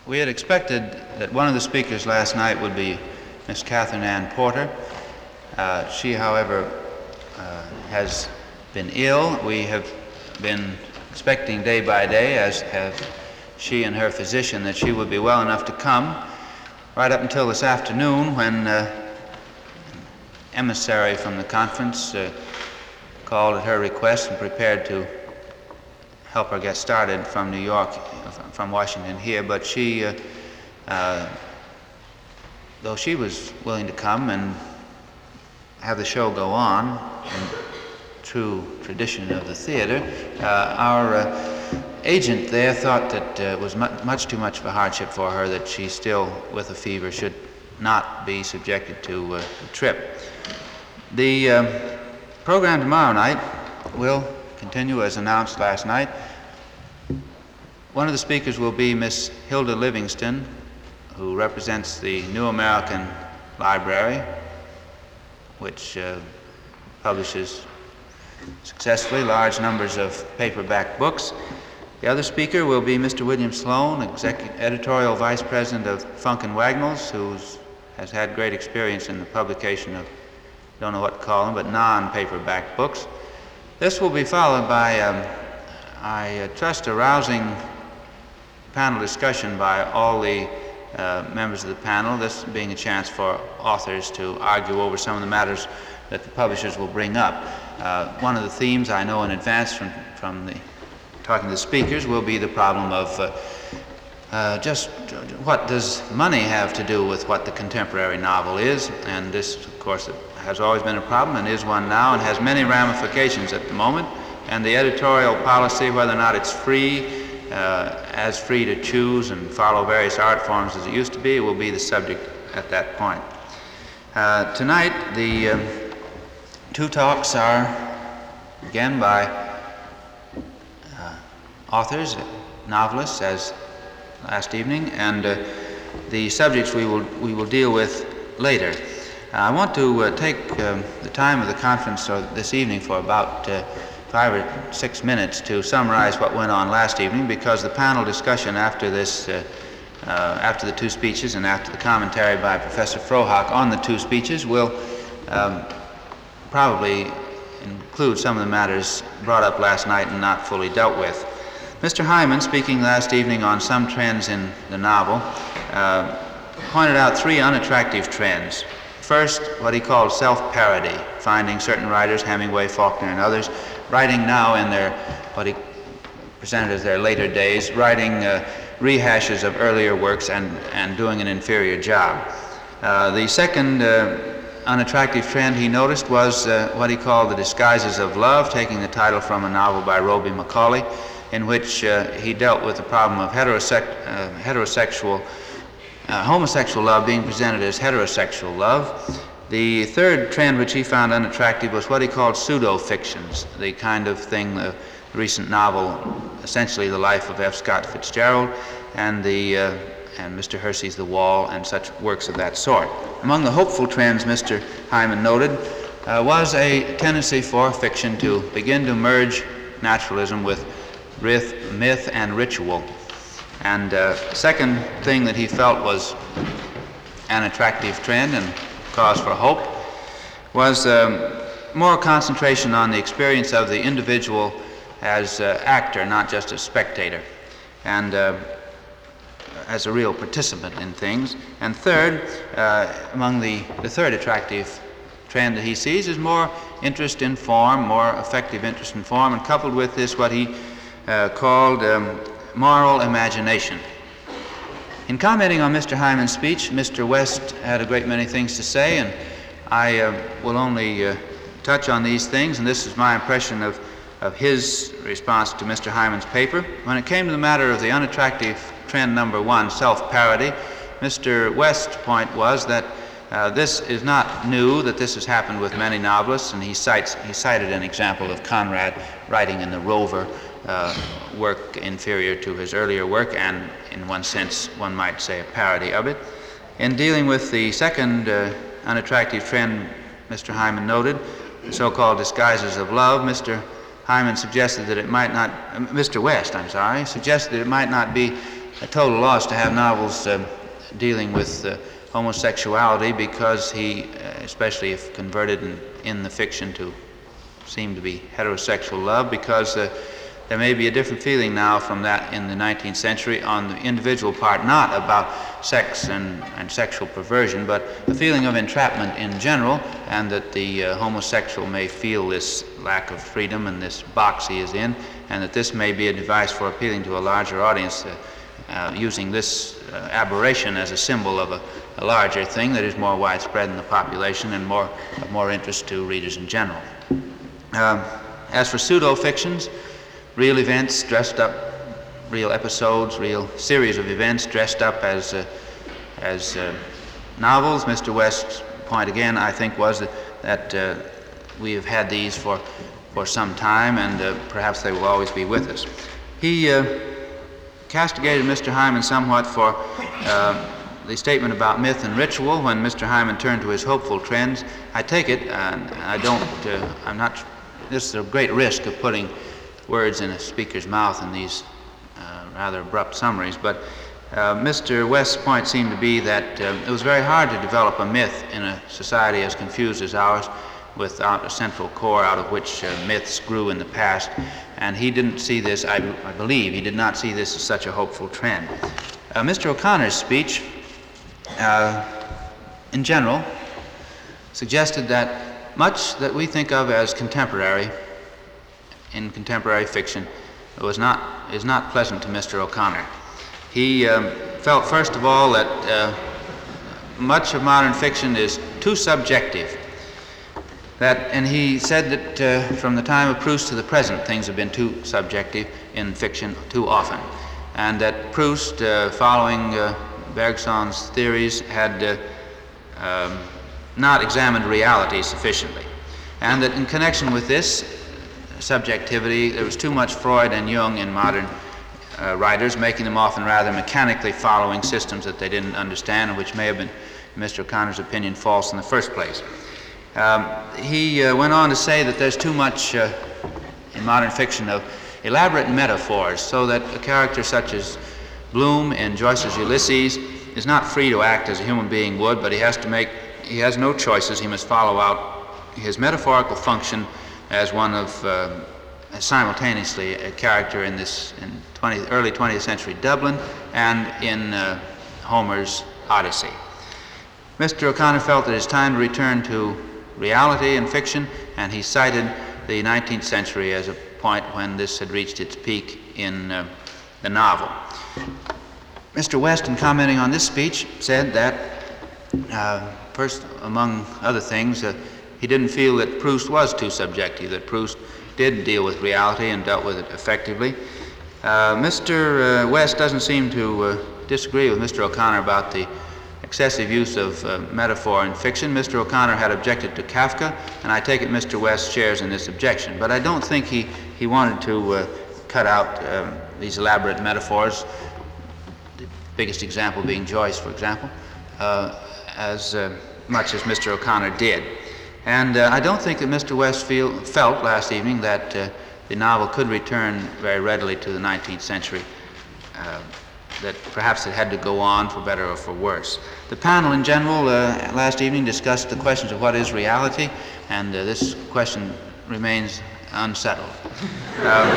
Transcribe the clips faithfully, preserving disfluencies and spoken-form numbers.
We had expected that one of the speakers last night would be Miss Catherine Ann Porter. Uh, she, however, uh, has been ill. We have been expecting day by day, as have she and her physician, that she would be well enough to come, right up until this afternoon when uh, an emissary from the conference uh, called at her request and prepared to help her get started from New York, from Washington here. But she, uh, uh, though she was willing to come and have the show go on in true tradition of the theater, uh, our uh, agent there thought that uh, it was mu much too much of a hardship for her that she still, with a fever, should not be subjected to uh, a trip. The uh, program tomorrow night will continue as announced last night. One of the speakers will be Miss Hilda Livingston, who represents the New American Library, which uh, publishes successfully large numbers of paperback books. The other speaker will be Mister William Sloan, Executive Editorial Vice President of Funk and Wagnalls, who has had great experience in the publication of, don't know what to call them, but non-paperback books. This will be followed by, um, I uh, trust, a rousing panel discussion by all the uh, members of the panel, this being a chance for authors to argue over some of the matters that the publishers will bring up. Uh, one of the themes I know in advance from, from the talking to the speakers will be the problem of uh, uh, just what does money have to do with what the contemporary novel is, and this, of course, has always been a problem and is one now and has many ramifications at the moment, and the editorial policy, whether or not it's free, uh, as free to choose and follow various art forms as it used to be, will be the subject at that point. Uh, tonight, the um, two talks are again by uh, authors, novelists, as last evening, and uh, the subjects we will we will deal with later. Uh, I want to uh, take um, the time of the conference or this evening for about uh, five or six minutes to summarize what went on last evening, because the panel discussion after this, uh, uh, after the two speeches and after the commentary by Professor Frohock on the two speeches will um, probably include some of the matters brought up last night and not fully dealt with. Mister Hyman, speaking last evening on some trends in the novel, uh, pointed out three unattractive trends. First, what he called self-parody, finding certain writers, Hemingway, Faulkner, and others, writing now in their, what he presented as their later days, writing uh, rehashes of earlier works and, and doing an inferior job. Uh, the second uh, unattractive trend he noticed was uh, what he called the disguises of love, taking the title from a novel by Roby Macaulay, in which uh, he dealt with the problem of heterosec uh, heterosexual, uh, homosexual love being presented as heterosexual love. The third trend which he found unattractive was what he called pseudo-fictions, the kind of thing, the recent novel, essentially The Life of F. Scott Fitzgerald, and the uh, and Mister Hersey's The Wall, and such works of that sort. Among the hopeful trends Mister Hyman noted uh, was a tendency for fiction to begin to merge naturalism with myth, myth and ritual. And uh, second thing that he felt was an attractive trend and cause for hope was um, more concentration on the experience of the individual as uh, actor, not just as spectator, and uh, as a real participant in things. And third, uh, among the, the third attractive trend that he sees is more interest in form, more effective interest in form, and coupled with this what he uh, called um, moral imagination. In commenting on Mister Hyman's speech, Mister West had a great many things to say, and I uh, will only uh, touch on these things, and this is my impression of, of his response to Mister Hyman's paper. When it came to the matter of the unattractive trend number one, self-parody, Mister West's point was that uh, this is not new, that this has happened with many novelists, and he cites he cited an example of Conrad writing in The Rover, uh, work inferior to his earlier work, and in one sense one might say a parody of it. In dealing with the second uh, unattractive trend Mister Hyman noted, the so-called disguises of love, Mister Hyman suggested that it might not, uh, Mister West, I'm sorry, suggested that it might not be a total loss to have novels uh, dealing with uh, homosexuality, because he, uh, especially if converted in, in the fiction to seem to be heterosexual love, because uh, there may be a different feeling now from that in the nineteenth century on the individual part, not about sex and, and sexual perversion, but a feeling of entrapment in general, and that the uh, homosexual may feel this lack of freedom and this box he is in, and that this may be a device for appealing to a larger audience, uh, uh, using this uh, aberration as a symbol of a, a larger thing that is more widespread in the population and more, of more interest to readers in general. Um, as for pseudo-fictions, real events dressed up, real episodes, real series of events dressed up as, uh, as uh, novels. Mister West's point again, I think, was that, that uh, we have had these for, for some time, and uh, perhaps they will always be with us. He uh, castigated Mister Hyman somewhat for uh, the statement about myth and ritual when Mister Hyman turned to his hopeful trends. I take it, and I don't, uh, I'm not, this is a great risk of putting words in a speaker's mouth in these uh, rather abrupt summaries, but uh, Mister West's point seemed to be that uh, it was very hard to develop a myth in a society as confused as ours, without a central core out of which uh, myths grew in the past, and he didn't see this, I, I believe, he did not see this as such a hopeful trend. Uh, Mister O'Connor's speech, uh, in general, suggested that much that we think of as contemporary in contemporary fiction was not, is not pleasant to Mister O'Connor. He um, felt, first of all, that uh, much of modern fiction is too subjective. That, and he said that uh, from the time of Proust to the present, things have been too subjective in fiction too often. And that Proust, uh, following uh, Bergson's theories, had uh, um, not examined reality sufficiently. And that in connection with this subjectivity, there was too much Freud and Jung in modern uh, writers, making them often rather mechanically following systems that they didn't understand, and which may have been, in Mister O'Connor's opinion, false in the first place. Um, he uh, went on to say that there's too much uh, in modern fiction of elaborate metaphors, so that a character such as Bloom in Joyce's Ulysses is not free to act as a human being would, but he has to make, he has no choices. He must follow out his metaphorical function as one of uh, simultaneously a character in this in twentieth, early twentieth century Dublin and in uh, Homer's Odyssey. Mister O'Connor felt that it's time to return to reality in fiction, and he cited the nineteenth century as a point when this had reached its peak in uh, the novel. Mister West, in commenting on this speech, said that, uh, first, among other things, uh, he didn't feel that Proust was too subjective, that Proust did deal with reality and dealt with it effectively. Uh, Mister Uh, West doesn't seem to uh, disagree with Mister O'Connor about the excessive use of uh, metaphor in fiction. Mister O'Connor had objected to Kafka, and I take it Mister West shares in this objection. But I don't think he, he wanted to uh, cut out um, these elaborate metaphors, the biggest example being Joyce, for example, uh, as uh, much as Mister O'Connor did. And uh, I don't think that Mister West feel, felt last evening that uh, the novel could return very readily to the nineteenth century, uh, that perhaps it had to go on for better or for worse. The panel in general uh, last evening discussed the questions of what is reality, and uh, this question remains unsettled. Um,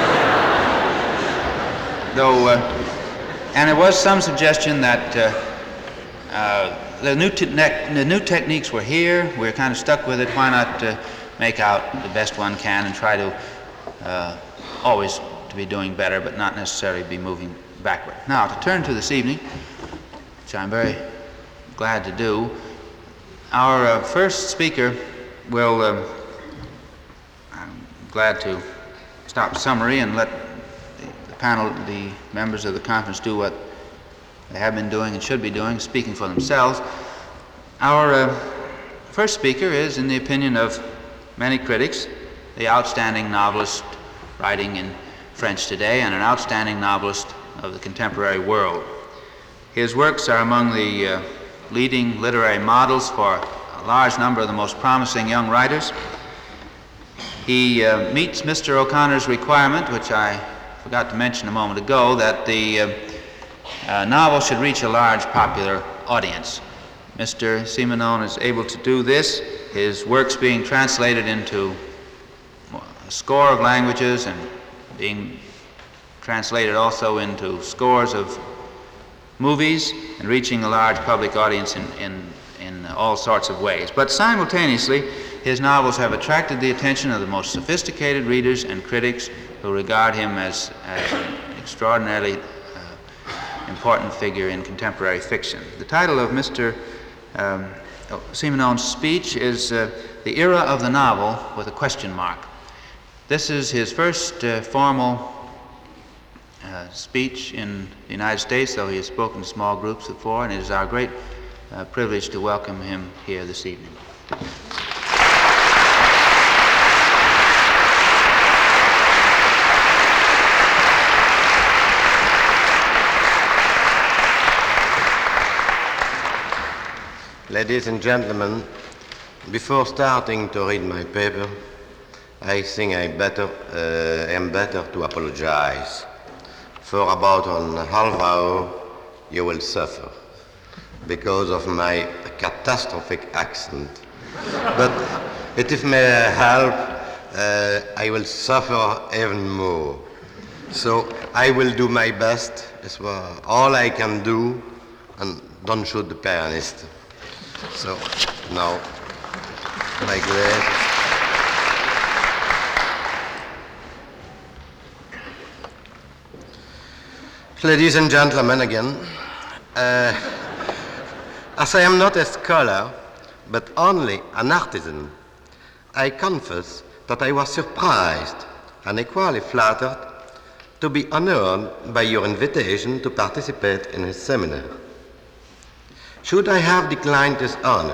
though, uh, and there was some suggestion that uh, uh, the, new te- ne- the new techniques were here, we're kind of stuck with it, why not uh, make out the best one can and try to uh, always to be doing better, but not necessarily be moving backward. Now, to turn to this evening, which I'm very glad to do, our uh, first speaker will, um, I'm glad to stop summary and let the, the panel, the members of the conference do what they have been doing and should be doing, speaking for themselves. Our uh, first speaker is, in the opinion of many critics, the outstanding novelist writing in French today and an outstanding novelist of the contemporary world. His works are among the uh, leading literary models for a large number of the most promising young writers. He uh, meets Mister O'Connor's requirement, which I forgot to mention a moment ago, that the uh, uh, novels should reach a large popular audience. Mister Simenon is able to do this, his works being translated into a score of languages and being translated also into scores of movies and reaching a large public audience in, in, in all sorts of ways. But simultaneously, his novels have attracted the attention of the most sophisticated readers and critics who regard him as, as an extraordinarily uh, important figure in contemporary fiction. The title of Mister Um, Simenon's speech is uh, The Era of the Novel with a question mark. This is his first uh, formal uh, speech in the United States, though he has spoken to small groups before, and it is our great uh, privilege to welcome him here this evening. Ladies and gentlemen, before starting to read my paper, I think I better, uh, am better to apologize. For about a half hour, you will suffer because of my catastrophic accent. But if it may help, uh, I will suffer even more. So I will do my best. It's all I can do, and don't shoot the pianist. So now, my glasses. Ladies and gentlemen, again, uh, as I am not a scholar, but only an artisan, I confess that I was surprised and equally flattered to be honored by your invitation to participate in his seminar. Should I have declined this honor?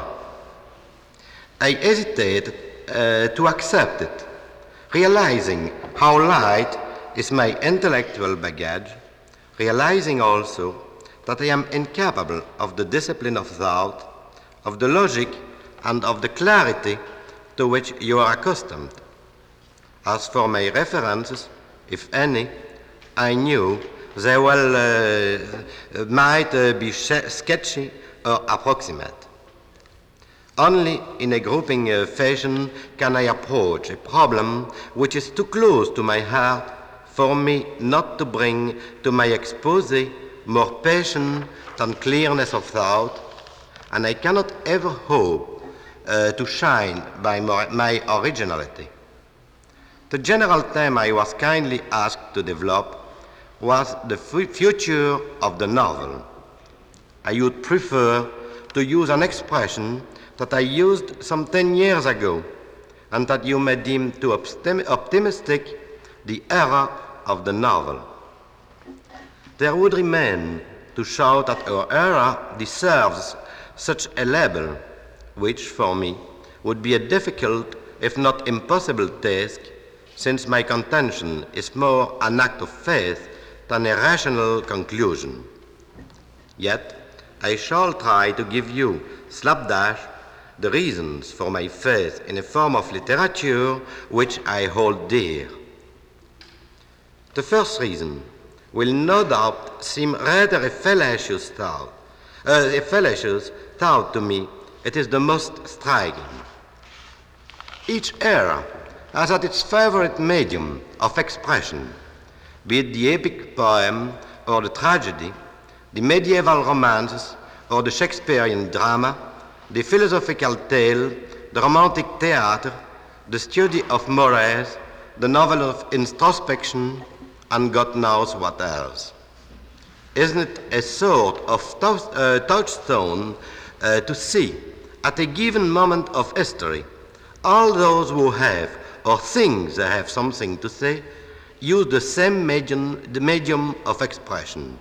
I hesitated uh, to accept it, realizing how light is my intellectual baggage, realizing also that I am incapable of the discipline of thought, of the logic, and of the clarity to which you are accustomed. As for my references, if any, I knew they well uh, might uh, be sh- sketchy or approximate. Only in a grouping uh, fashion can I approach a problem which is too close to my heart for me not to bring to my expose more passion than clearness of thought, and I cannot ever hope uh, to shine by my, my originality. The general theme I was kindly asked to develop was the f- future of the novel. I would prefer to use an expression that I used some ten years ago and that you may deem too optim- optimistic, the era of the novel. There would remain to show that our era deserves such a label, which for me would be a difficult, if not impossible task, since my contention is more an act of faith than a rational conclusion. Yet, I shall try to give you, slapdash, the reasons for my faith in a form of literature which I hold dear. The first reason will no doubt seem rather a fallacious thought. Uh, a fallacious thought to me, it is the most striking. Each era has at its favorite medium of expression, be it the epic poem or the tragedy, the medieval romances or the Shakespearean drama, the philosophical tale, the romantic theater, the study of morals, the novel of introspection, and God knows what else. Isn't it a sort of touch, uh, touchstone uh, to see, at a given moment of history, all those who have or think they have something to say use the same medium, the medium of expression?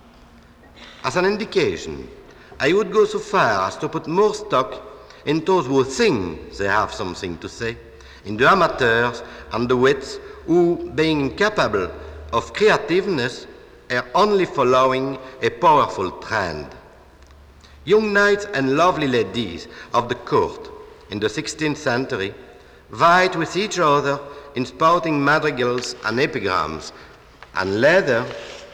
As an indication, I would go so far as to put more stock in those who think they have something to say, in the amateurs and the wits who, being incapable of creativeness, are only following a powerful trend. Young knights and lovely ladies of the court in the sixteenth century vied with each other in spouting madrigals and epigrams, and later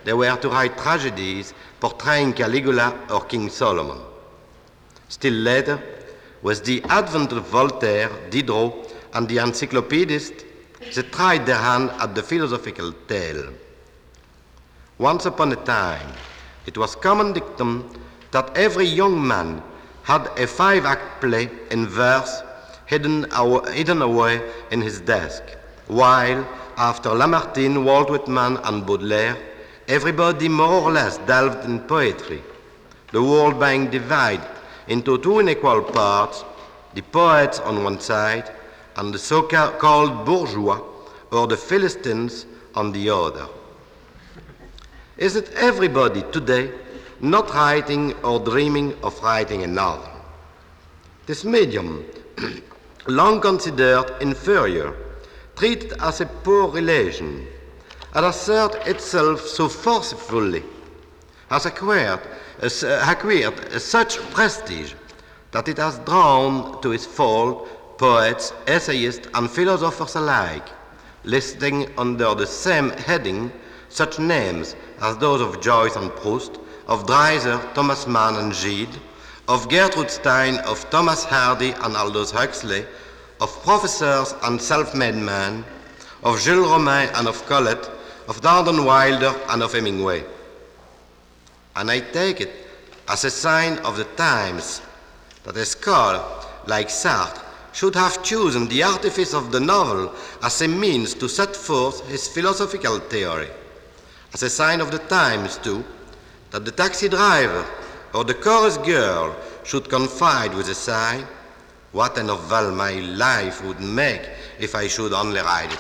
they were to write tragedies portraying Caligula or King Solomon. Still later, with the advent of Voltaire, Diderot, and the encyclopedists, they tried their hand at the philosophical tale. Once upon a time, it was common dictum that every young man had a five-act play in verse hidden, aw- hidden away in his desk, while, after Lamartine, Walt Whitman, and Baudelaire, everybody more or less delved in poetry, the world being divided into two unequal parts, the poets on one side and the so-called bourgeois or the Philistines on the other. Is it everybody today not writing or dreaming of writing a novel? This medium, long considered inferior, treated as a poor relation, had asserted itself so forcefully, has acquired, uh, acquired such prestige that it has drawn to its fold poets, essayists, and philosophers alike, listing under the same heading such names as those of Joyce and Proust, of Dreiser, Thomas Mann and Gide, of Gertrude Stein, of Thomas Hardy and Aldous Huxley, of professors and self-made men, of Jules Romain and of Colette, of Darden Wilder and of Hemingway. And I take it as a sign of the times that a scholar like Sartre should have chosen the artifice of the novel as a means to set forth his philosophical theory, as a sign of the times, too, that the taxi driver or the chorus girl should confide with a sigh, "What a novel my life would make if I should only write it."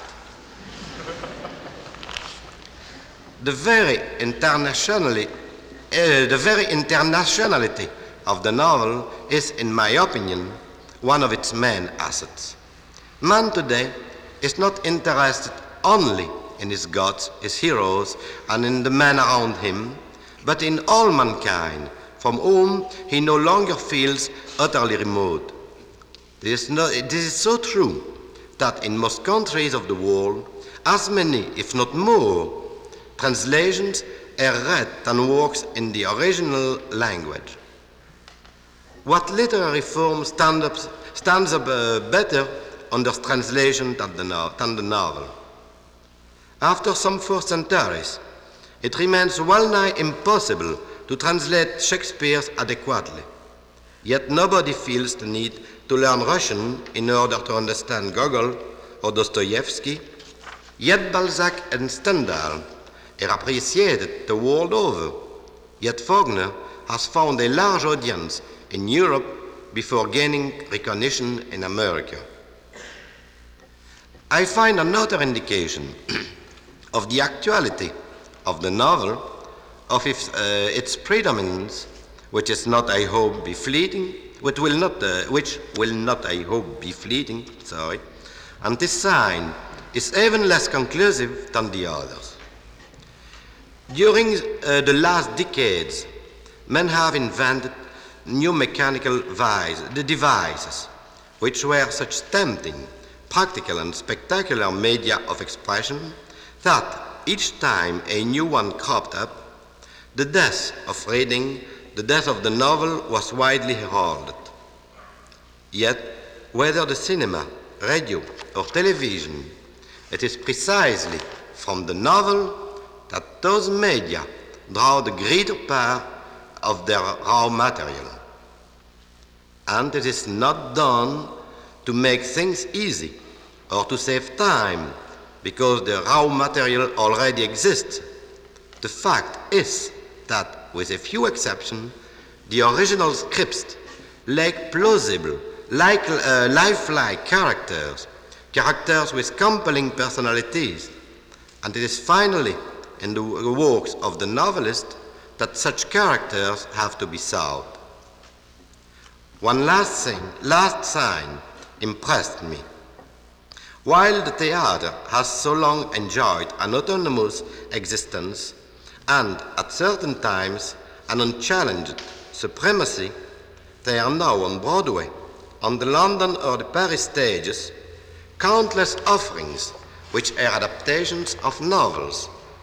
The very internationally, uh, the very internationality of the novel is, in my opinion, one of its main assets. Man today is not interested only in his gods, his heroes, and in the men around him, but in all mankind, from whom he no longer feels utterly remote. This is, no, this is so true that in most countries of the world, as many, if not more, translations are read than works in the original language. What literary form stand up, stands up uh, better under translation than the, no, than the novel? After some four centuries, it remains well-nigh impossible to translate Shakespeare adequately. Yet nobody feels the need to learn Russian in order to understand Gogol or Dostoevsky. Yet Balzac and Stendhal are appreciated the world over. Yet Faulkner has found a large audience in Europe before gaining recognition in America. I find another indication of the actuality of the novel, of its, uh, its predominance, which is not, I hope, be fleeting, which will not, uh, which will not, I hope, be fleeting, sorry, and this sign is even less conclusive than the others. During uh, the last decades, men have invented new mechanical vice, the devices, which were such tempting, practical, and spectacular media of expression that each time a new one cropped up, the death of reading, the death of the novel was widely heralded. Yet, whether the cinema, radio, or television, it is precisely from the novel that those media draw the greater part of their raw material. And it is not done to make things easy or to save time because the raw material already exists. The fact is that, with a few exceptions, the original scripts lack plausible, like, uh, lifelike characters, characters with compelling personalities, and it is finally in the works of the novelist that such characters have to be sought. One last thing, last sign impressed me. While the theater has so long enjoyed an autonomous existence and, at certain times, an unchallenged supremacy, they are now on Broadway, on the London or the Paris stages, countless offerings which are adaptations of novels,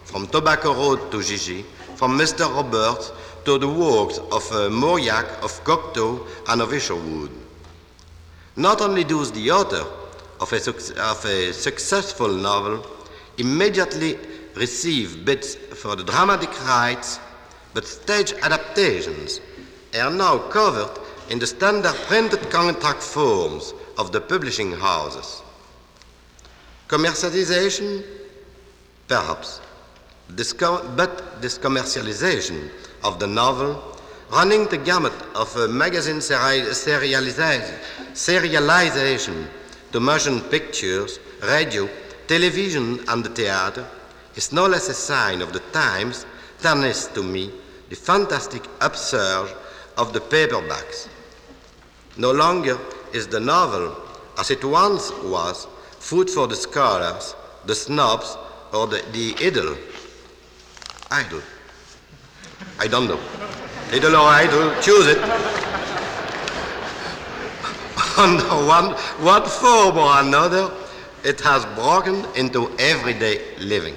from Tobacco Road to Gigi, from Mister Roberts to the works of uh, Mauriac, of Cocteau, and of Isherwood. Not only does the author of a, suc- of a successful novel immediately receive bids for the dramatic rights, but stage adaptations are now covered in the standard printed contract forms of the publishing houses. Commercialization? Perhaps. This com- but this commercialization of the novel, running the gamut of uh, magazine seri- serializa- serialization to motion pictures, radio, television, and the theater, is no less a sign of the times than is, to me, the fantastic upsurge of the paperbacks. No longer is the novel, as it once was, food for the scholars, the snobs, or the, the idle. Idle. I don't know. Idle or idle, choose it. Under one, one form or another, it has broken into everyday living.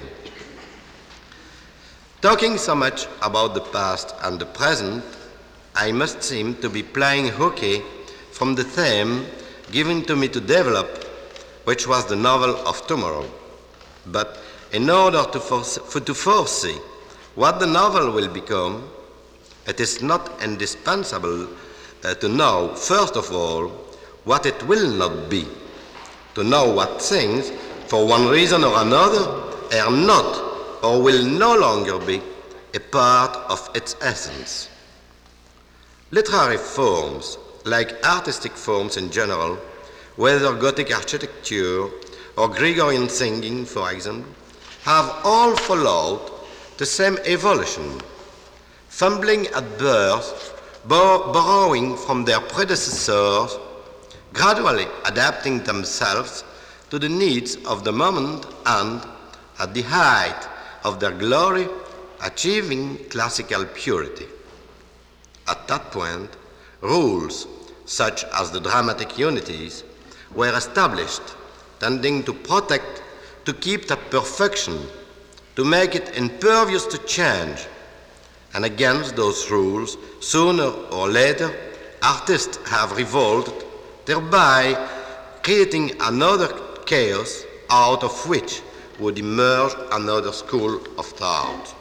Talking so much about the past and the present, I must seem to be playing hooky from the theme given to me to develop, which was the novel of tomorrow. But in order to, force, for, to foresee what the novel will become, it is not indispensable uh, to know, first of all, what it will not be, to know what things, for one reason or another, are not or will no longer be a part of its essence. Literary forms, like artistic forms in general, whether Gothic architecture or Gregorian singing, for example, have all followed the same evolution, fumbling at birth, bor- borrowing from their predecessors, gradually adapting themselves to the needs of the moment and, at the height of their glory, achieving classical purity. At that point, rules, such as the dramatic unities, were established, tending to protect, to keep that perfection, to make it impervious to change. And against those rules, sooner or later, artists have revolted, thereby creating another chaos out of which would emerge another school of thought.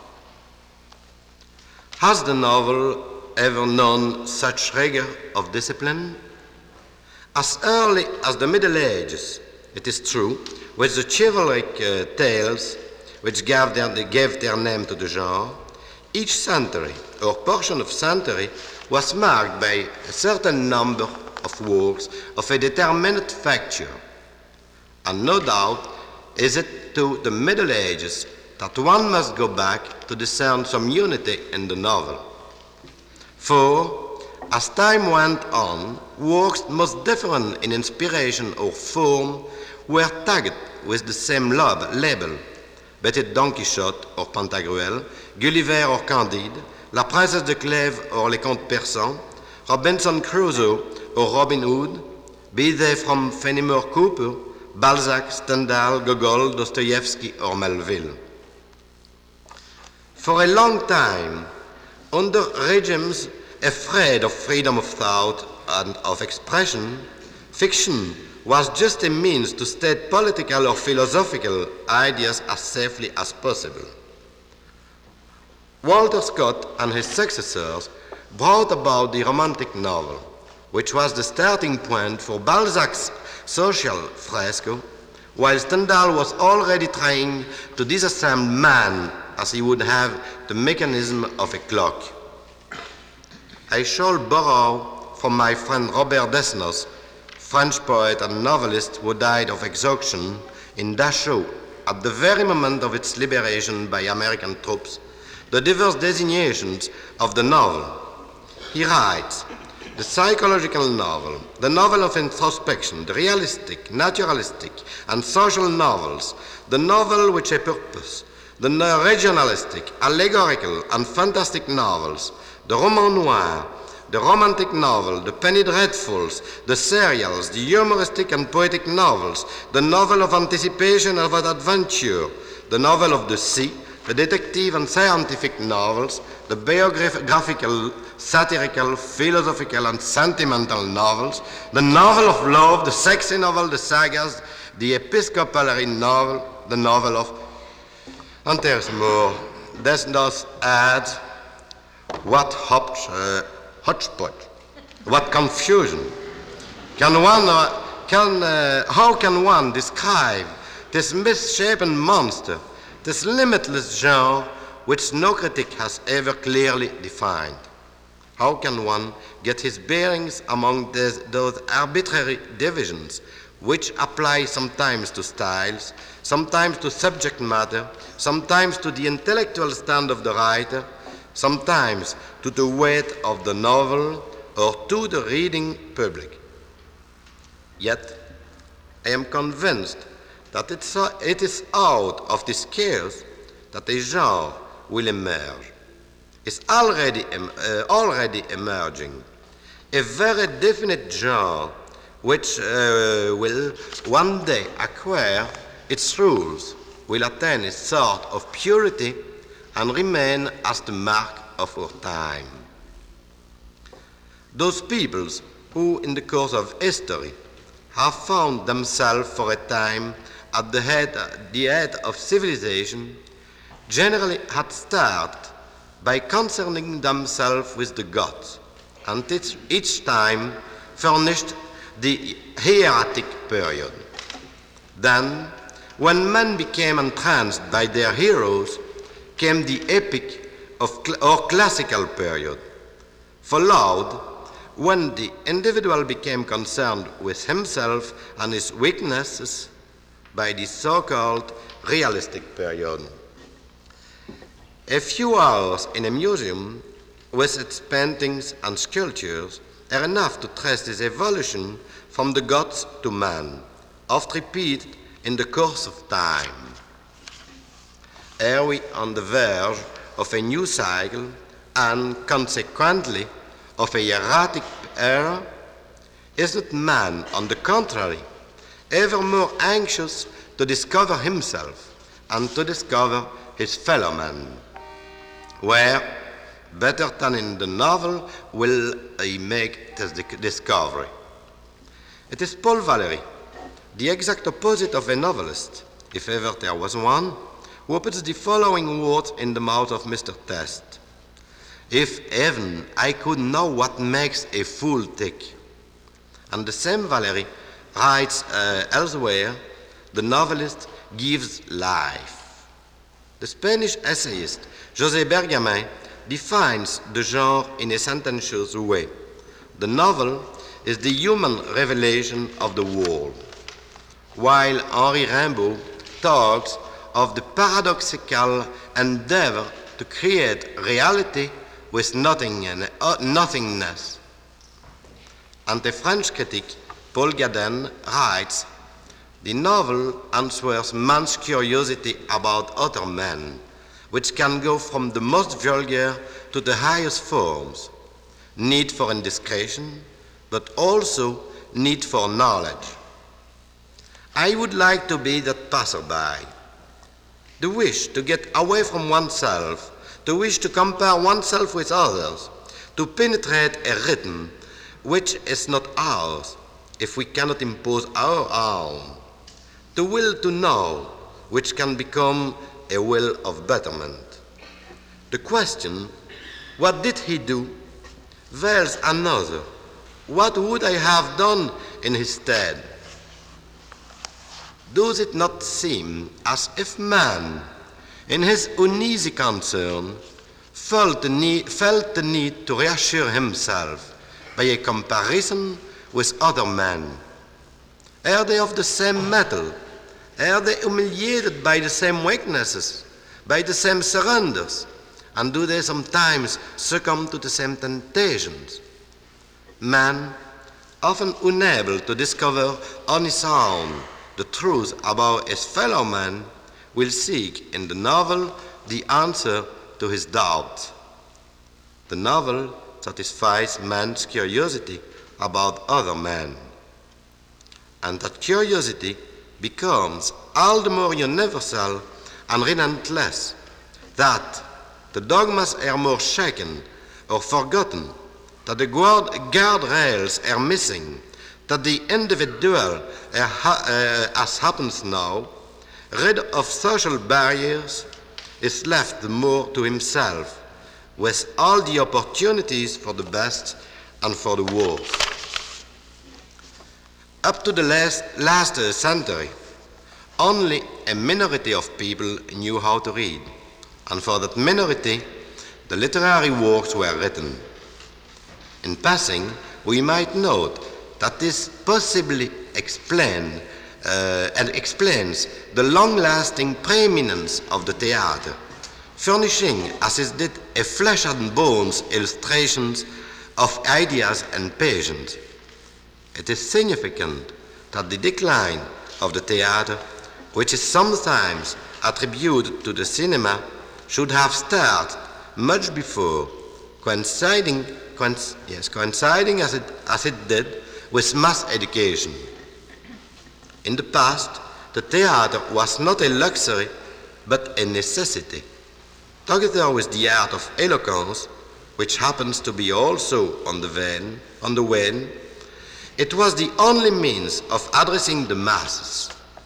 Has the novel ever known such rigor of discipline? As early as the Middle Ages, it is true, with the chivalric uh, tales which gave their, they gave their name to the genre, each century or portion of century was marked by a certain number of works of a determinate facture. And no doubt is it to the Middle Ages that one must go back to discern some unity in the novel. For, as time went on, works most different in inspiration or form were tagged with the same lab, label, be it Don Quixote or Pantagruel, Gulliver or Candide, La Princesse de Clèves or Les Contes Persans, Robinson Crusoe or Robin Hood, be they from Fenimore Cooper, Balzac, Stendhal, Gogol, Dostoevsky or Melville. For a long time, under regimes afraid of freedom of thought and of expression, fiction was just a means to state political or philosophical ideas as safely as possible. Walter Scott and his successors brought about the romantic novel, which was the starting point for Balzac's social fresco, while Stendhal was already trying to disassemble man as he would have the mechanism of a clock. I shall borrow from my friend Robert Desnos, French poet and novelist who died of exhaustion in Dachau at the very moment of its liberation by American troops, the diverse designations of the novel. He writes, the psychological novel, the novel of introspection, the realistic, naturalistic, and social novels, the novel with a purpose, the regionalistic, allegorical, and fantastic novels, the roman noir, the romantic novel, the penny dreadfuls, the serials, the humoristic and poetic novels, the novel of anticipation and of adventure, the novel of the sea, the detective and scientific novels, the biographical, satirical, philosophical, and sentimental novels, the novel of love, the sexy novel, the sagas, the episcopalary novel, the novel of... And there's more. This does add what hotch, uh, hodgepodge, what confusion. Can one, uh, can, uh, how can one describe this misshapen monster, this limitless genre which no critic has ever clearly defined? How can one get his bearings among this, those arbitrary divisions which apply sometimes to styles, sometimes to subject matter, sometimes to the intellectual stand of the writer, sometimes to the weight of the novel or to the reading public? Yet, I am convinced that it's, uh, it is out of this chaos that a genre will emerge. It's already, em- uh, already emerging. A very definite genre which uh, will one day acquire its rules, will attain a sort of purity and remain as the mark of our time. Those peoples who, in the course of history, have found themselves for a time at the head, the head of civilization, generally had started by concerning themselves with the gods, and each, each time furnished the hieratic period. Then, when men became entranced by their heroes, came the epic of cl- or classical period, followed when the individual became concerned with himself and his weaknesses by the so-called realistic period. A few hours in a museum with its paintings and sculptures are enough to trace this evolution from the gods to man, oft repeated in the course of time. Are we on the verge of a new cycle and consequently of a hieratic era? Is not man, on the contrary, ever more anxious to discover himself and to discover his fellow man? Where, better than in the novel, will he make this discovery? It is Paul Valéry, the exact opposite of a novelist, if ever there was one, who puts the following words in the mouth of Mister Test. If even I could know what makes a fool tick. And the same Valéry writes uh, elsewhere, the novelist gives life. The Spanish essayist José Bergamin defines the genre in a sententious way. The novel is the human revelation of the world, while Henri Rimbaud talks of the paradoxical endeavor to create reality with nothing, uh, nothingness. And the French critic Paul Gaden writes, the novel answers man's curiosity about other men, which can go from the most vulgar to the highest forms, need for indiscretion, but also need for knowledge. I would like to be that passerby, the wish to get away from oneself, the wish to compare oneself with others, to penetrate a rhythm which is not ours if we cannot impose our own, the will to know which can become a will of betterment. The question, what did he do, veils another. What would I have done in his stead? Does it not seem as if man, in his uneasy concern, felt the need, felt the need to reassure himself by a comparison with other men? Are they of the same metal? Are they humiliated by the same weaknesses, by the same surrenders? And do they sometimes succumb to the same temptations? Man, often unable to discover on his own the truth about his fellow man, will seek in the novel the answer to his doubts. The novel satisfies man's curiosity about other men. And that curiosity becomes all the more universal and relentless that the dogmas are more shaken or forgotten, that the guard, guardrails are missing, that the individual, uh, ha, uh, as happens now, rid of social barriers, is left more to himself, with all the opportunities for the best and for the worst. Up to the last, last uh, century, only a minority of people knew how to read, and for that minority, the literary works were written. In passing, we might note that this possibly explain, uh, and explains the long-lasting preeminence of the theater, furnishing, as it did, a flesh and bones illustrations of ideas and passions. It is significant that the decline of the theater, which is sometimes attributed to the cinema, should have started much before, coinciding, coinc- yes, coinciding as it, as it did with mass education. In the past, the theater was not a luxury, but a necessity. Together with the art of eloquence, which happens to be also on the wane, on the wane, it was the only means of addressing the masses.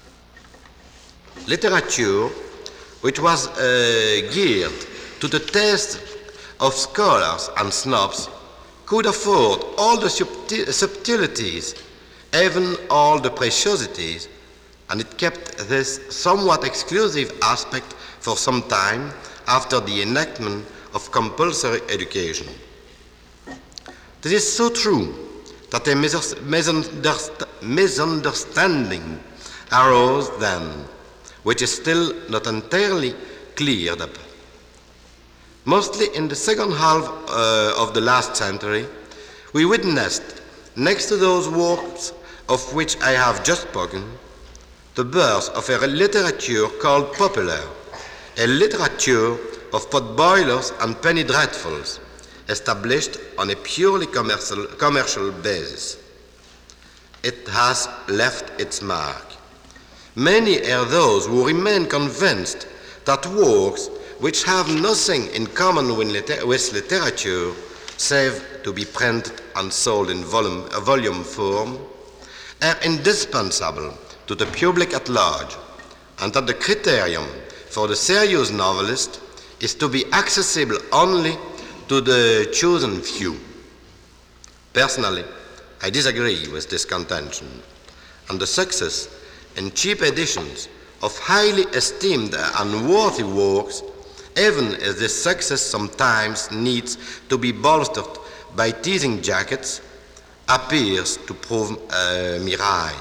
Literature, which was uh, geared to the taste of scholars and snobs, could afford all the subtil- subtleties, even all the preciosities, and it kept this somewhat exclusive aspect for some time after the enactment of compulsory education. This is so true that a misunderst- misunderstanding arose then, which is still not entirely cleared up. Mostly in the second half uh, of the last century, we witnessed, next to those works of which I have just spoken, the birth of a literature called popular, a literature of potboilers and penny dreadfuls, established on a purely commercial, commercial basis. It has left its mark. Many are those who remain convinced that works which have nothing in common with, liter- with literature, save to be printed and sold in volume, uh, volume form, are indispensable to the public at large, and that the criterion for the serious novelist is to be accessible only to the chosen few. Personally, I disagree with this contention, and the success in cheap editions of highly esteemed and worthy works, even as this success sometimes needs to be bolstered by teasing jackets, appears to prove uh, me right.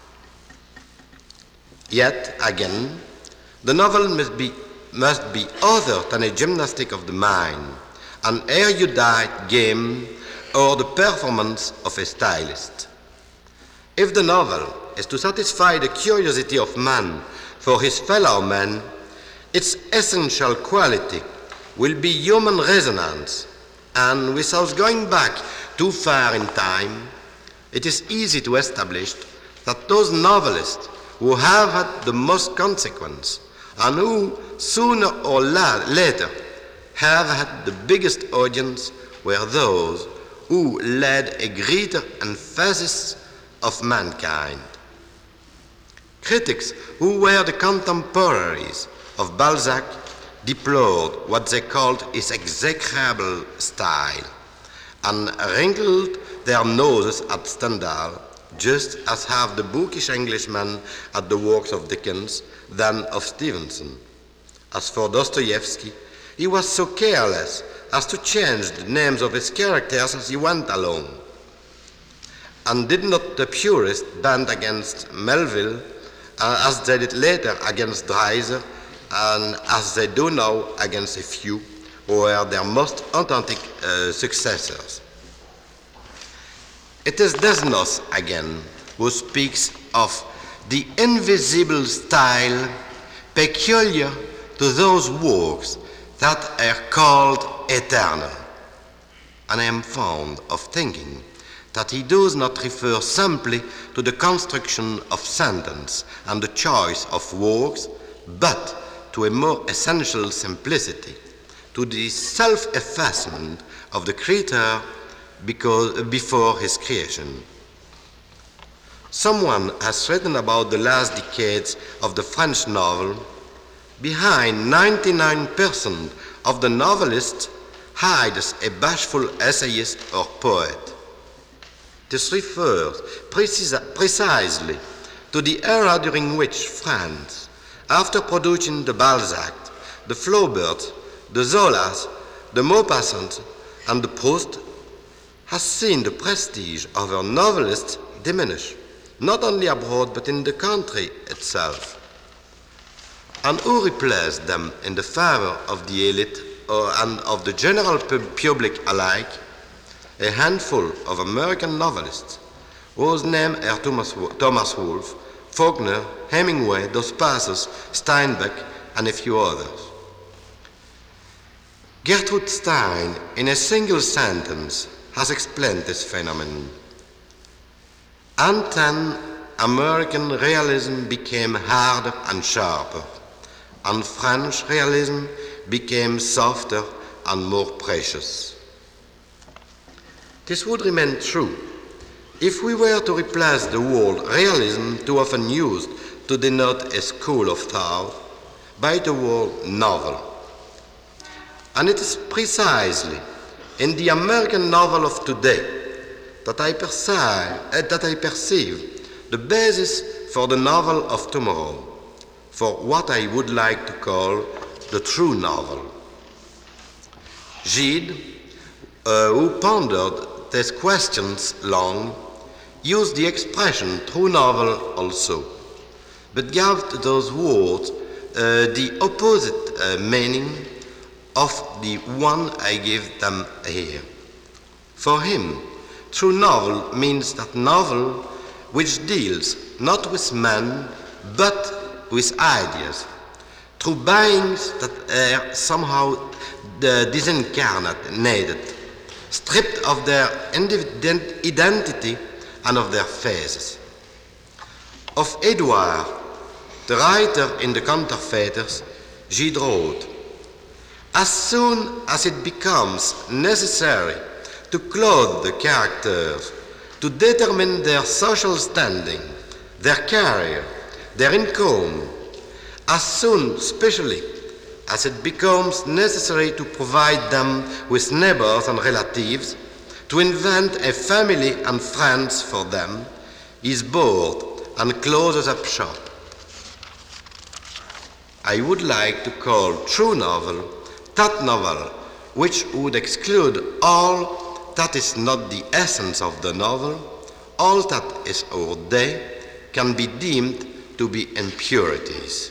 Yet again, the novel must be, must be other than a gymnastic of the mind, an erudite game, or the performance of a stylist. If the novel is to satisfy the curiosity of man for his fellow men, its essential quality will be human resonance, and without going back too far in time, it is easy to establish that those novelists who have had the most consequence and who, sooner or la- later, have had the biggest audience were those who led a greater emphasis of mankind. Critics who were the contemporaries of Balzac deplored what they called his execrable style and wrinkled their noses at Stendhal, just as have the bookish Englishmen at the works of Dickens than of Stevenson. As for Dostoevsky, he was so careless as to change the names of his characters as he went along. And did not the purists band against Melville, uh, as they did later against Dreiser, and as they do now against a few who were their most authentic uh, successors? It is Desnos again who speaks of the invisible style peculiar to those works that are called eternal. And I am fond of thinking that he does not refer simply to the construction of sentence and the choice of works, but to a more essential simplicity, to the self-effacement of the creator because, before his creation. Someone has written about the last decades of the French novel. Behind ninety-nine percent of the novelists hides a bashful essayist or poet. This refers precisa- precisely to the era during which France, after producing the Balzac, the Flauberts, the Zolas, the Maupassants, and the Proust, has seen the prestige of her novelists diminish, not only abroad but in the country itself. And who replaced them in the favor of the elite or, and of the general pub- public alike? A handful of American novelists, whose names are Thomas, Thomas Wolfe, Faulkner, Hemingway, Dos Passos, Steinbeck, and a few others. Gertrude Stein, in a single sentence, has explained this phenomenon. And then American realism became harder and sharper, and French realism became softer and more precious. This would remain true if we were to replace the word realism, too often used to denote a school of thought, by the word novel. And it is precisely in the American novel of today that I perceive, uh, that I perceive the basis for the novel of tomorrow, for what I would like to call the true novel. Gide, uh, who pondered these questions long, used the expression true novel also, but gave to those words uh, the opposite uh, meaning of the one I give them here. For him, true novel means that novel which deals not with men, but with ideas, through beings that are somehow disincarnated, stripped of their identity and of their faces. Of Edouard, the writer in The Counterfeiters, Gide wrote, "As soon as it becomes necessary to clothe the characters, to determine their social standing, their career, their income, as soon, especially, as it becomes necessary to provide them with neighbors and relatives, to invent a family and friends for them, he is bored and closes up shop." I would like to call true novel that novel which would exclude all that is not the essence of the novel, all that is our day can be deemed to be impurities.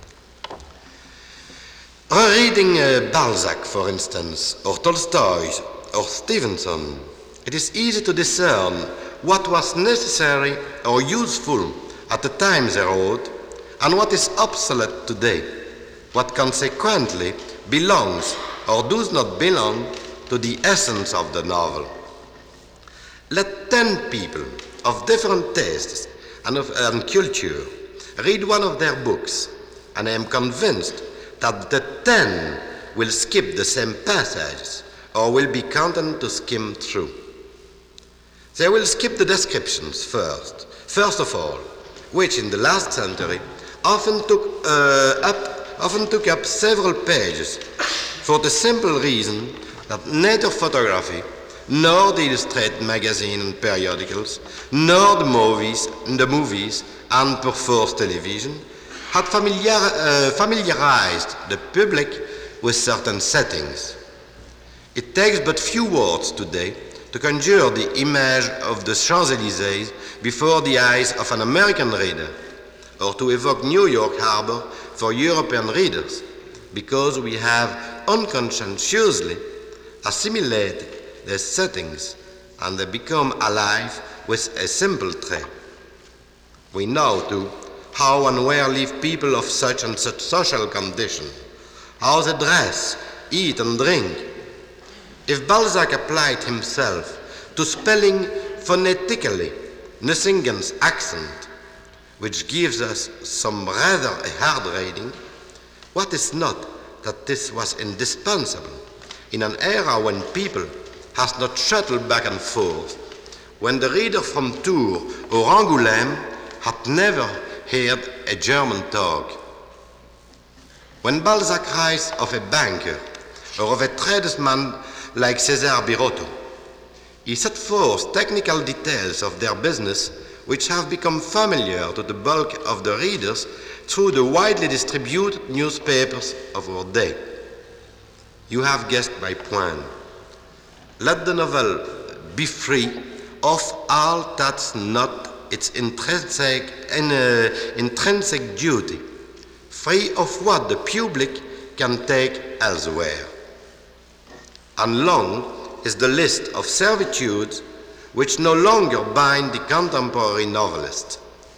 Reading uh, Balzac, for instance, or Tolstoy, or Stevenson, it is easy to discern what was necessary or useful at the time they wrote, and what is obsolete today, what consequently belongs or does not belong to the essence of the novel. Let ten people of different tastes and, of, and culture read one of their books, and I am convinced that the ten will skip the same passages or will be content to skim through. They will skip the descriptions first, first of all, which in the last century often took, uh, up, often took up several pages for the simple reason that neither photography, nor the illustrated magazine and periodicals, nor the movies, the movies and perforce television had familiar, uh, familiarized the public with certain settings. It takes but few words today to conjure the image of the Champs-Élysées before the eyes of an American reader, or to evoke New York Harbor for European readers, because we have unconsciously assimilated their settings and they become alive with a simple trait. We know, too, how and where live people of such and such social condition, how they dress, eat and drink. If Balzac applied himself to spelling phonetically Nucingen's accent, which gives us some rather a hard reading, What is not that this was indispensable in an era when people has not shuttled back and forth, when the reader from Tours or Angoulême had never heard a German talk. When Balzac writes of a banker or of a tradesman like César Birotteau, he set forth technical details of their business which have become familiar to the bulk of the readers through the widely distributed newspapers of our day. You have guessed my point. Let the novel be free of all that's not its intrinsic, and, uh, intrinsic duty, free of what the public can take elsewhere. And long is the list of servitudes which no longer bind the contemporary novelist.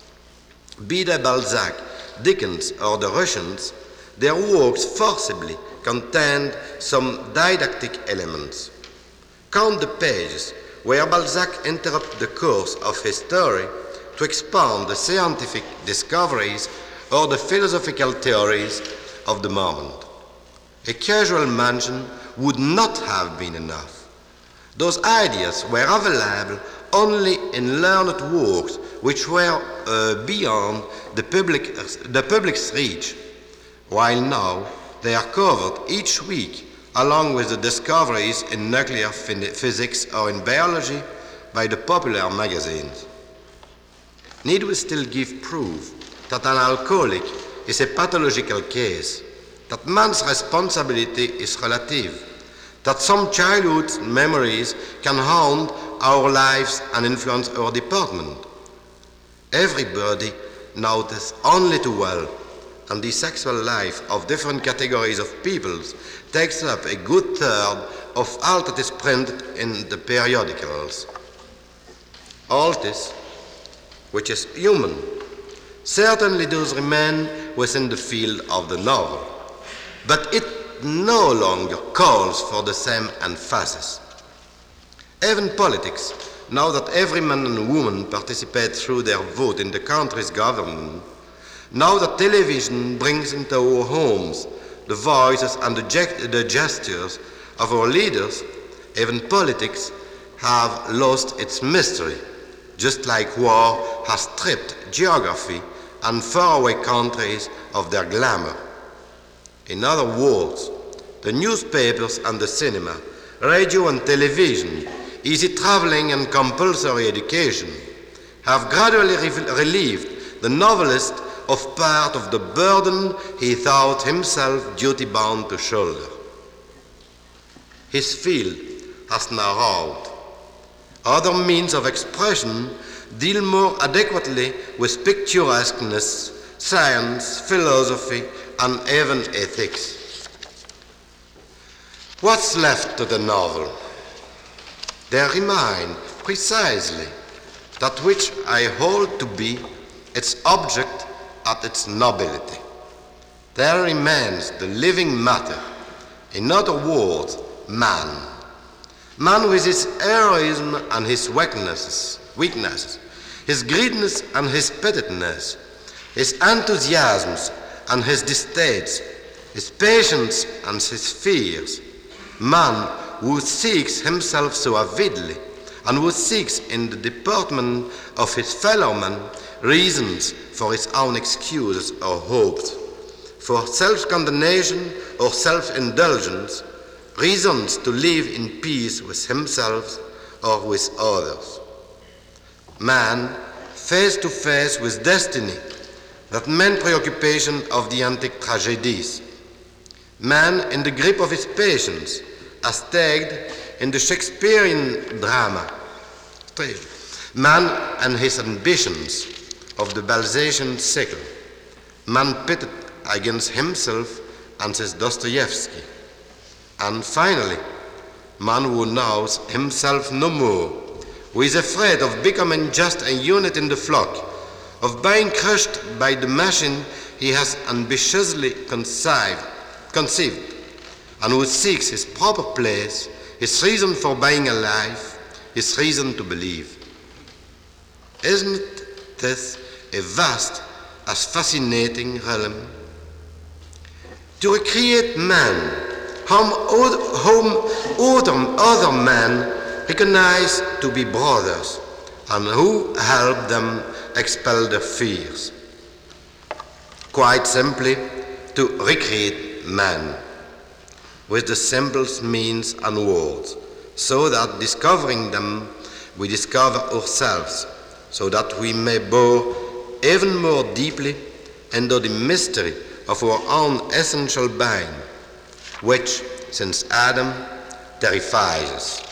Be they Balzac, Dickens, or the Russians, their works forcibly contained some didactic elements. Count the pages where Balzac interrupts the course of his story to expound the scientific discoveries or the philosophical theories of the moment. A casual mention would not have been enough. Those ideas were available only in learned works which were uh, beyond the, public, the public's reach, while now they are covered each week along with the discoveries in nuclear physics or in biology by the popular magazines. Need we still give proof that an alcoholic is a pathological case, that man's responsibility is relative, that some childhood memories can haunt our lives and influence our department? Everybody notices only too well, and the sexual life of different categories of peoples takes up a good third of all that is printed in the periodicals. All this, which is human, certainly does remain within the field of the novel, but it no longer calls for the same emphasis. Even politics, now that every man and woman participate through their vote in the country's government, now that television brings into our homes the voices and the, ge- the gestures of our leaders, even politics have lost its mystery, just like war has stripped geography and faraway countries of their glamour. In other words, the newspapers and the cinema, radio and television, easy traveling and compulsory education have gradually re- relieved the novelist of part of the burden he thought himself duty-bound to shoulder. His field has narrowed. Other means of expression deal more adequately with picturesqueness, science, philosophy, and even ethics. What's left to the novel? There remain precisely that which I hold to be its object at its nobility. There remains the living matter, in other words, man. Man with his heroism and his weaknesses, weaknesses, his greediness and his pettiness, his enthusiasms and his distates, his patience and his fears. Man who seeks himself so avidly and who seeks in the deportment of his fellow men reasons for his own excuses or hopes, for self-condemnation or self-indulgence, reasons to live in peace with himself or with others. Man, face to face with destiny, that main preoccupation of the antique tragedies. Man in the grip of his patience, as tagged in the Shakespearean drama. Man and his ambitions of the Balzacian cycle. Man pitted against himself and his Dostoevsky. And finally, man who knows himself no more, who is afraid of becoming just a unit in the flock, of being crushed by the machine he has ambitiously conceived, conceived, and who seeks his proper place, his reason for being alive, his reason to believe. Isn't this a vast as fascinating realm? To recreate man, whom whom other, other men recognize to be brothers, and who help them expel their fears. Quite simply, to recreate man with the simplest means and words, so that discovering them, we discover ourselves, so that we may bore even more deeply into the mystery of our own essential being, which, since Adam, terrifies us.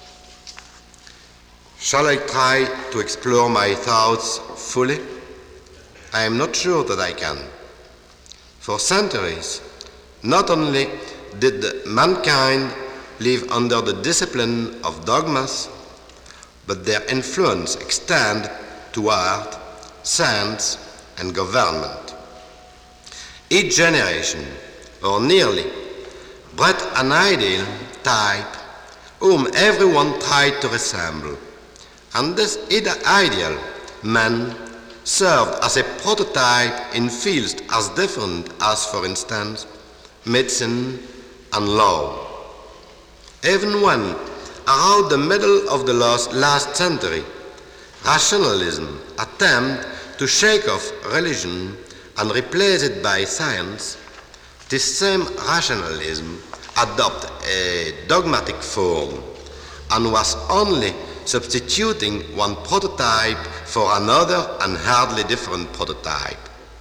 Shall I try to explore my thoughts fully? I am not sure that I can. For centuries, not only did mankind live under the discipline of dogmas, but their influence extended to art, science, and government. Each generation, or nearly, brought an ideal type whom everyone tried to resemble. And this ideal man served as a prototype in fields as different as, for instance, medicine and law. Even when, around the middle of the last, last century, rationalism attempted to shake off religion and replace it by science, this same rationalism adopted a dogmatic form and was only substituting one prototype for another and hardly different prototype.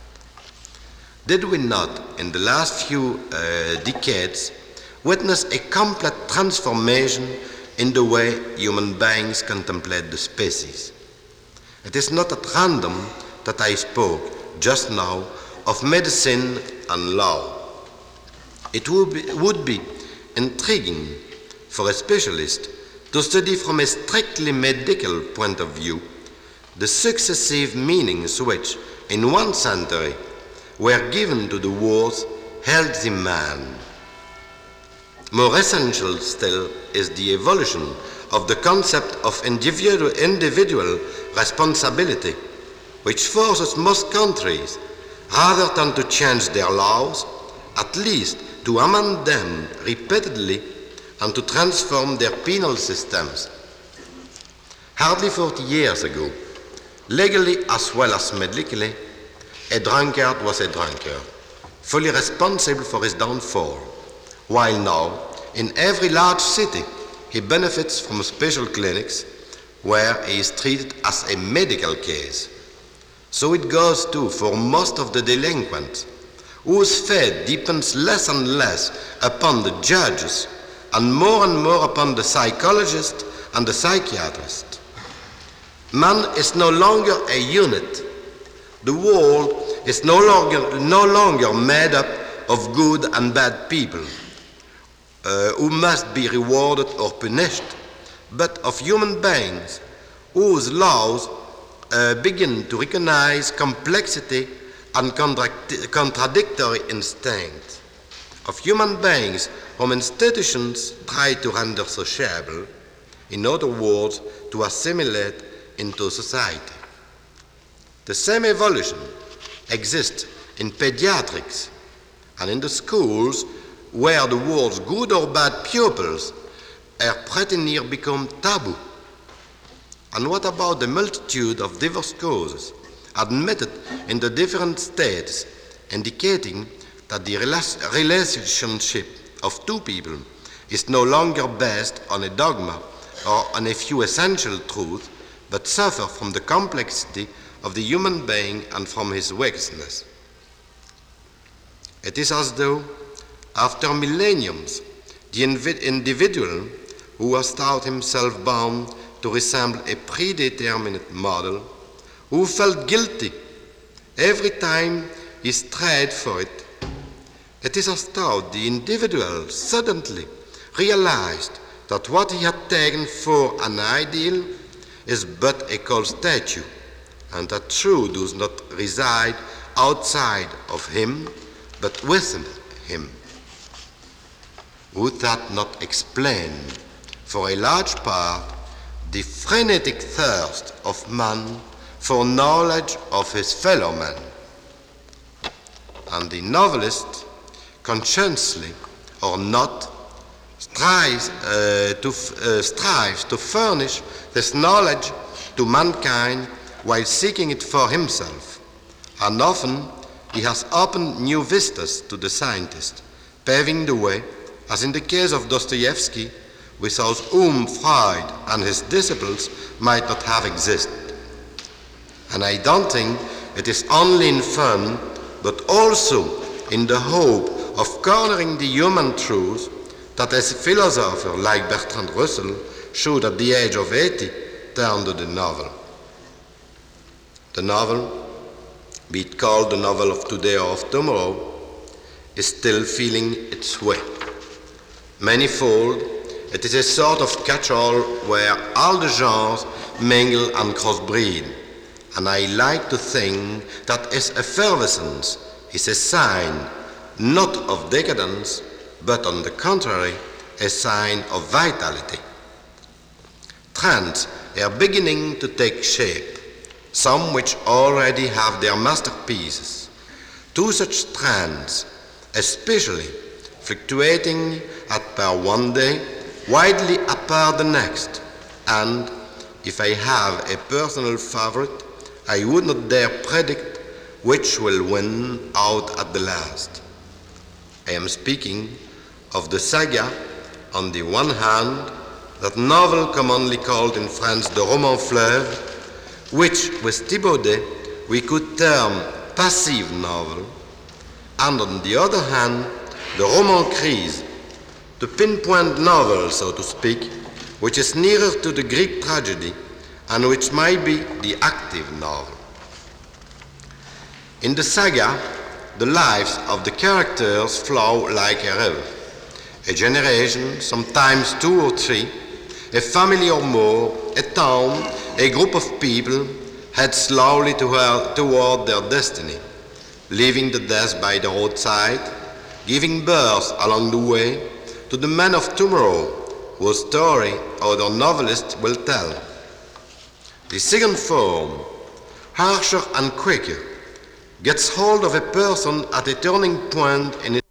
Did we not, in the last few uh, decades, witness a complete transformation in the way human beings contemplate the species? It is not at random that I spoke just now of medicine and law. It would be, would be intriguing for a specialist to study from a strictly medical point of view the successive meanings which, in one century, were given to the words healthy man. More essential still is the evolution of the concept of individual, individual responsibility, which forces most countries, rather than to change their laws, at least to amend them repeatedly and to transform their penal systems. Hardly forty years ago, legally as well as medically, a drunkard was a drunkard, fully responsible for his downfall, while now, in every large city, he benefits from special clinics where he is treated as a medical case. So it goes too for most of the delinquents, whose fate depends less and less upon the judges and more and more upon the psychologist and the psychiatrist. Man is no longer a unit. The world is no longer, no longer made up of good and bad people uh, who must be rewarded or punished, but of human beings whose laws uh, begin to recognize complexity and contract- contradictory instincts, of human beings whom institutions try to render sociable, in other words, to assimilate into society. The same evolution exists in pediatrics and in the schools where the words good or bad pupils are pretty near become taboo. And what about the multitude of divorce causes admitted in the different states, indicating that the rela- relationship of two people is no longer based on a dogma or on a few essential truths, but suffer from the complexity of the human being and from his wickedness. It is as though, after millenniums, the invi- individual who has thought himself bound to resemble a predetermined model, who felt guilty every time he strayed for it, it is as though the individual suddenly realized that what he had taken for an ideal is but a cold statue, and that truth does not reside outside of him, but within him. Would that not explain, for a large part, the frenetic thirst of man for knowledge of his fellow man? And the novelist consciously or not, strives, uh, to, uh, strives to furnish this knowledge to mankind while seeking it for himself. And often he has opened new vistas to the scientist, paving the way, as in the case of Dostoevsky, without whom Freud and his disciples might not have existed. And I don't think it is only in fun, but also in the hope of cornering the human truth that a philosopher like Bertrand Russell should at the age of eighty turn to the novel. The novel, be it called the novel of today or of tomorrow, is still feeling its way. Manifold, it is a sort of catch-all where all the genres mingle and crossbreed, and I like to think that its effervescence is a sign not of decadence, but on the contrary, a sign of vitality. Trends are beginning to take shape, some which already have their masterpieces. Two such trends, especially fluctuating at per one day, widely apart the next, and if I have a personal favorite, I would not dare predict which will win out at the last. I am speaking of the saga, on the one hand, that novel commonly called in France the roman fleuve, which with Thibaudet we could term passive novel, and on the other hand, the roman crise, the pinpoint novel, so to speak, which is nearer to the Greek tragedy and which might be the active novel. In the saga, the lives of the characters flow like a river. A generation, sometimes two or three, a family or more, a town, a group of people head slowly toward, toward their destiny, leaving the death by the roadside, giving birth along the way to the men of tomorrow, whose story other novelists will tell. The second form, harsher and quicker, gets hold of a person at a turning point in his